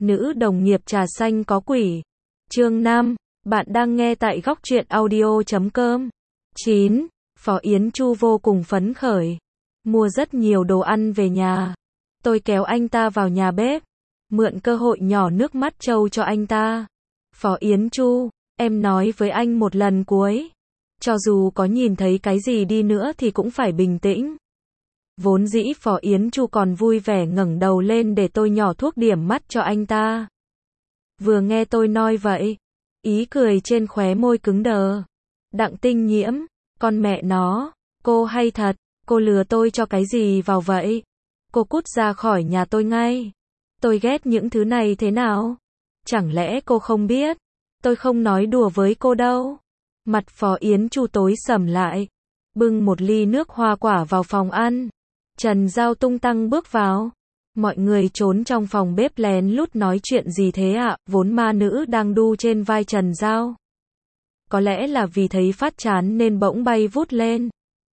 Nữ đồng nghiệp trà xanh có quỷ. Chương 5. Bạn đang nghe tại góc truyện audio.com. 9. Phó Yến Chu vô cùng phấn khởi. Mua rất nhiều đồ ăn về nhà. Tôi kéo anh ta vào nhà bếp. Mượn cơ hội nhỏ nước mắt trâu cho anh ta. Phó Yến Chu, em nói với anh một lần cuối. Cho dù có nhìn thấy cái gì đi nữa thì cũng phải bình tĩnh. Vốn dĩ Phó Yến Chu còn vui vẻ ngẩng đầu lên để tôi nhỏ thuốc điểm mắt cho anh ta. Vừa nghe tôi nói vậy, ý cười trên khóe môi cứng đờ. Đặng Tinh Nhiễm, con mẹ nó, cô hay thật, cô lừa tôi cho cái gì vào vậy? Cô cút ra khỏi nhà tôi ngay. Tôi ghét những thứ này thế nào? Chẳng lẽ cô không biết? Tôi không nói đùa với cô đâu. Mặt Phó Yến Chu tối sầm lại, bưng một ly nước hoa quả vào phòng ăn. Trần Giao tung tăng bước vào. Mọi người trốn trong phòng bếp lén lút nói chuyện gì thế ạ? Vốn ma nữ đang đu trên vai Trần Giao. Có lẽ là vì thấy phát chán nên bỗng bay vút lên.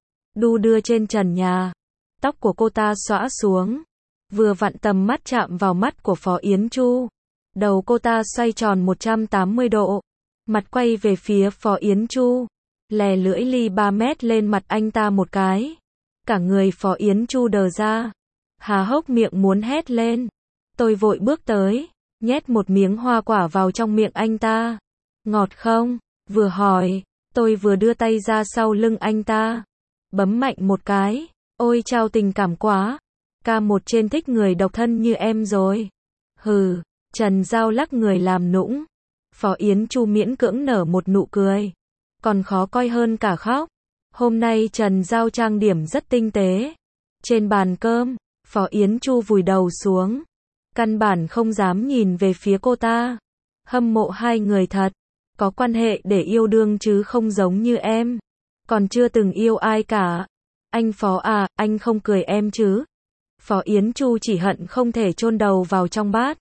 Đu đưa trên trần nhà. Tóc của cô ta xõa xuống. Vừa vặn tầm mắt chạm vào mắt của Phó Yến Chu. Đầu cô ta xoay tròn 180 độ. Mặt quay về phía Phó Yến Chu. Lè lưỡi ly 3 mét lên mặt anh ta một cái. Cả người Phó Yến Chu đờ ra. Há hốc miệng muốn hét lên. Tôi vội bước tới. Nhét một miếng hoa quả vào trong miệng anh ta. Ngọt không? Vừa hỏi. Tôi vừa đưa tay ra sau lưng anh ta. Bấm mạnh một cái. Ôi chao tình cảm quá. K1 trên thích người độc thân như em rồi. Hừ. Trần Giao lắc người làm nũng. Phó Yến Chu miễn cưỡng nở một nụ cười. Còn khó coi hơn cả khóc. Hôm nay Trần Giao trang điểm rất tinh tế. Trên bàn cơm, Phó Yến Chu vùi đầu xuống. Căn bản không dám nhìn về phía cô ta. Hâm mộ hai người thật. Có quan hệ để yêu đương chứ không giống như em. Còn chưa từng yêu ai cả. Anh Phó à, anh không cười em chứ? Phó Yến Chu chỉ hận không thể chôn đầu vào trong bát.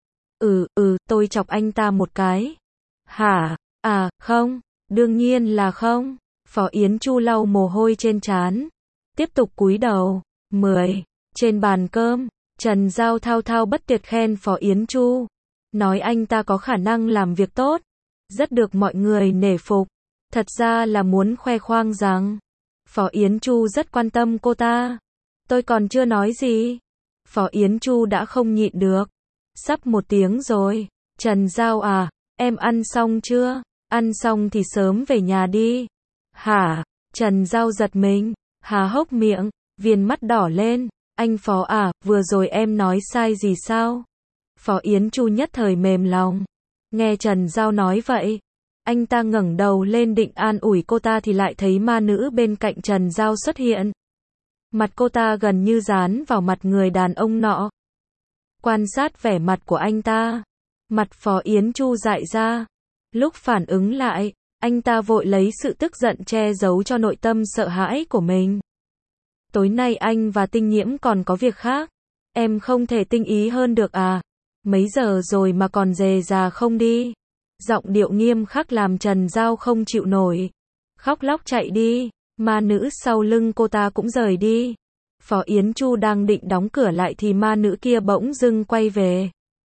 Tôi chọc anh ta một cái. Hả? À, không. Đương nhiên là không. Phó Yến Chu lau mồ hôi trên trán. Tiếp tục cúi đầu. 10. Trên bàn cơm, Trần Giao thao thao bất tuyệt khen Phó Yến Chu. Nói anh ta có khả năng làm việc tốt. Rất được mọi người nể phục. Thật ra là muốn khoe khoang rằng Phó Yến Chu rất quan tâm cô ta. Tôi còn chưa nói gì. Phó Yến Chu đã không nhịn được. Sắp 1 tiếng rồi. Trần Giao à, em ăn xong chưa? Ăn xong thì sớm về nhà đi. Hả? Trần Giao giật mình, há hốc miệng, viền mắt đỏ lên. Anh Phó à, vừa rồi em nói sai gì sao? Phó Yến Chu nhất thời mềm lòng. Nghe Trần Giao nói vậy, anh ta ngẩng đầu lên định an ủi cô ta thì lại thấy ma nữ bên cạnh Trần Giao xuất hiện. Mặt cô ta gần như dán vào mặt người đàn ông nọ. Quan sát vẻ mặt của anh ta, mặt Phó Yến Chu dại ra. Lúc phản ứng lại, anh ta vội lấy sự tức giận che giấu cho nội tâm sợ hãi của mình. Tối nay anh và Tinh Nhiễm còn có việc khác. Em không thể tinh ý hơn được à? Mấy giờ rồi mà còn dề già không đi? Giọng điệu nghiêm khắc làm Trần Giao không chịu nổi. Khóc lóc chạy đi. Ma nữ sau lưng cô ta cũng rời đi. Phó Yến Chu đang định đóng cửa lại thì ma nữ kia bỗng dưng quay về.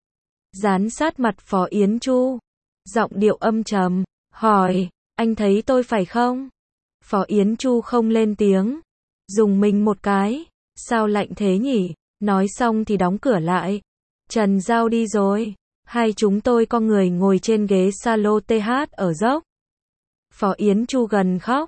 Dán sát mặt Phó Yến Chu. Giọng điệu âm trầm. Hỏi, anh thấy tôi phải không? Phó Yến Chu không lên tiếng. Dùng mình một cái. Sao lạnh thế nhỉ? Nói xong thì đóng cửa lại. Trần Giao đi rồi. Hai chúng tôi con người ngồi trên ghế salon TH ở dốc. Phó Yến Chu gần khóc.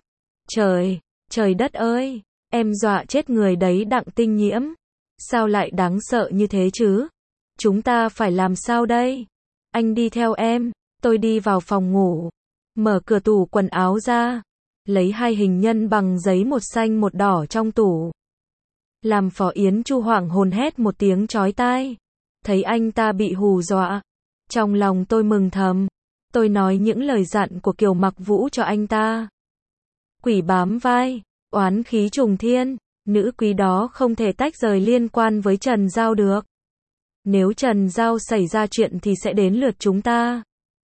Trời đất ơi. Em dọa chết người đấy Đặng Tinh Nhiễm. Sao lại đáng sợ như thế chứ? Chúng ta phải làm sao đây? Anh đi theo em. Tôi đi vào phòng ngủ. Mở cửa tủ quần áo ra. Lấy 2 hình nhân bằng giấy, một xanh một đỏ trong tủ. Làm Phó Yến Chu hoảng hồn hét một tiếng chói tai. Thấy anh ta bị hù dọa. Trong lòng tôi mừng thầm. Tôi nói những lời dặn của Kiều Mặc Vũ cho anh ta. Quỷ bám vai. Oán khí trùng thiên. Nữ quý đó không thể tách rời liên quan với Trần Giao được. Nếu Trần Giao xảy ra chuyện thì sẽ đến lượt chúng ta.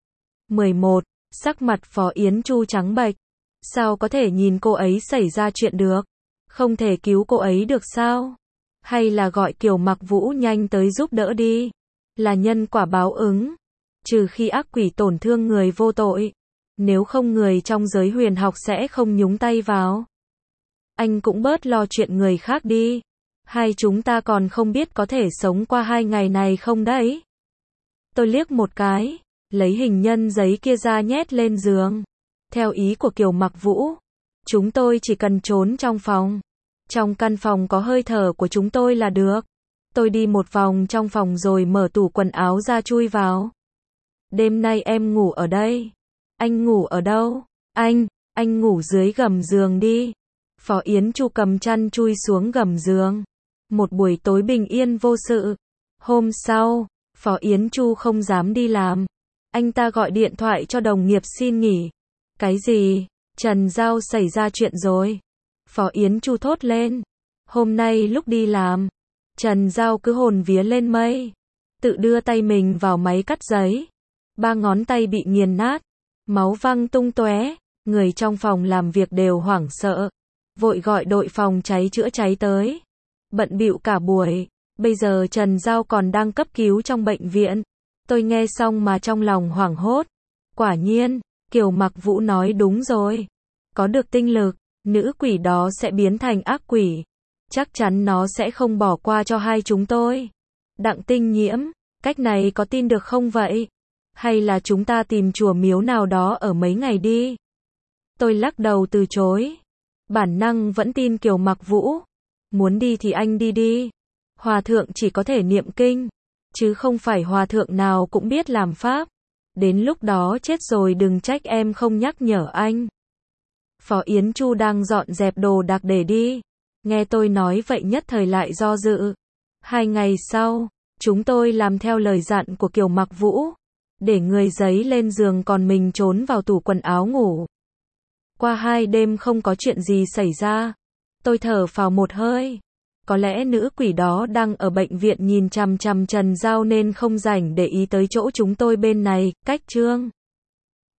11. Sắc mặt Phó Yến Chu trắng bệch. Sao có thể nhìn cô ấy xảy ra chuyện được? Không thể cứu cô ấy được sao? Hay là gọi Kiều Mặc Vũ nhanh tới giúp đỡ đi? là nhân quả báo ứng. Trừ khi ác quỷ tổn thương người vô tội. Nếu không người trong giới huyền học sẽ không nhúng tay vào. Anh cũng bớt lo chuyện người khác đi. Hai chúng ta còn không biết có thể sống qua 2 ngày này không đấy. Tôi liếc một cái, lấy hình nhân giấy kia ra nhét lên giường. Theo ý của Kiều Mặc Vũ, chúng tôi chỉ cần trốn trong phòng. Trong căn phòng có hơi thở của chúng tôi là được. Tôi đi một vòng trong phòng rồi mở tủ quần áo ra chui vào. Đêm nay em ngủ ở đây. Anh ngủ ở đâu? Anh ngủ dưới gầm giường đi. Phó Yến Chu cầm chăn chui xuống gầm giường. Một buổi tối bình yên vô sự. Hôm sau, Phó Yến Chu không dám đi làm. Anh ta gọi điện thoại cho đồng nghiệp xin nghỉ. Cái gì? Trần Giao xảy ra chuyện rồi. Phó Yến Chu thốt lên. Hôm nay lúc đi làm, Trần Giao cứ hồn vía lên mây. Tự đưa tay mình vào máy cắt giấy. 3 ngón tay bị nghiền nát. Máu văng tung tóe. Người trong phòng làm việc đều hoảng sợ. Vội gọi đội phòng cháy chữa cháy tới. Bận bịu cả buổi. Bây giờ Trần Giao còn đang cấp cứu trong bệnh viện. Tôi nghe xong mà trong lòng hoảng hốt. Quả nhiên, Kiều Mặc Vũ nói đúng rồi. Có được tinh lực, nữ quỷ đó sẽ biến thành ác quỷ. Chắc chắn nó sẽ không bỏ qua cho hai chúng tôi. Đặng Tinh Nhiễm, cách này có tin được không vậy? Hay là chúng ta tìm chùa miếu nào đó ở mấy ngày đi? Tôi lắc đầu từ chối. Bản năng vẫn tin Kiều Mặc Vũ. Muốn đi thì anh đi đi. Hòa thượng chỉ có thể niệm kinh, chứ không phải hòa thượng nào cũng biết làm pháp. Đến lúc đó chết rồi đừng trách em không nhắc nhở anh. Phó Yến Chu đang dọn dẹp đồ đạc để đi. Nghe tôi nói vậy nhất thời lại do dự. 2 ngày sau, chúng tôi làm theo lời dặn của Kiều Mặc Vũ. Để người giấy lên giường còn mình trốn vào tủ quần áo ngủ. Qua 2 đêm không có chuyện gì xảy ra. Tôi thở phào một hơi. Có lẽ nữ quỷ đó đang ở bệnh viện nhìn chằm chằm Trần Giao nên không rảnh để ý tới chỗ chúng tôi bên này. Cách chương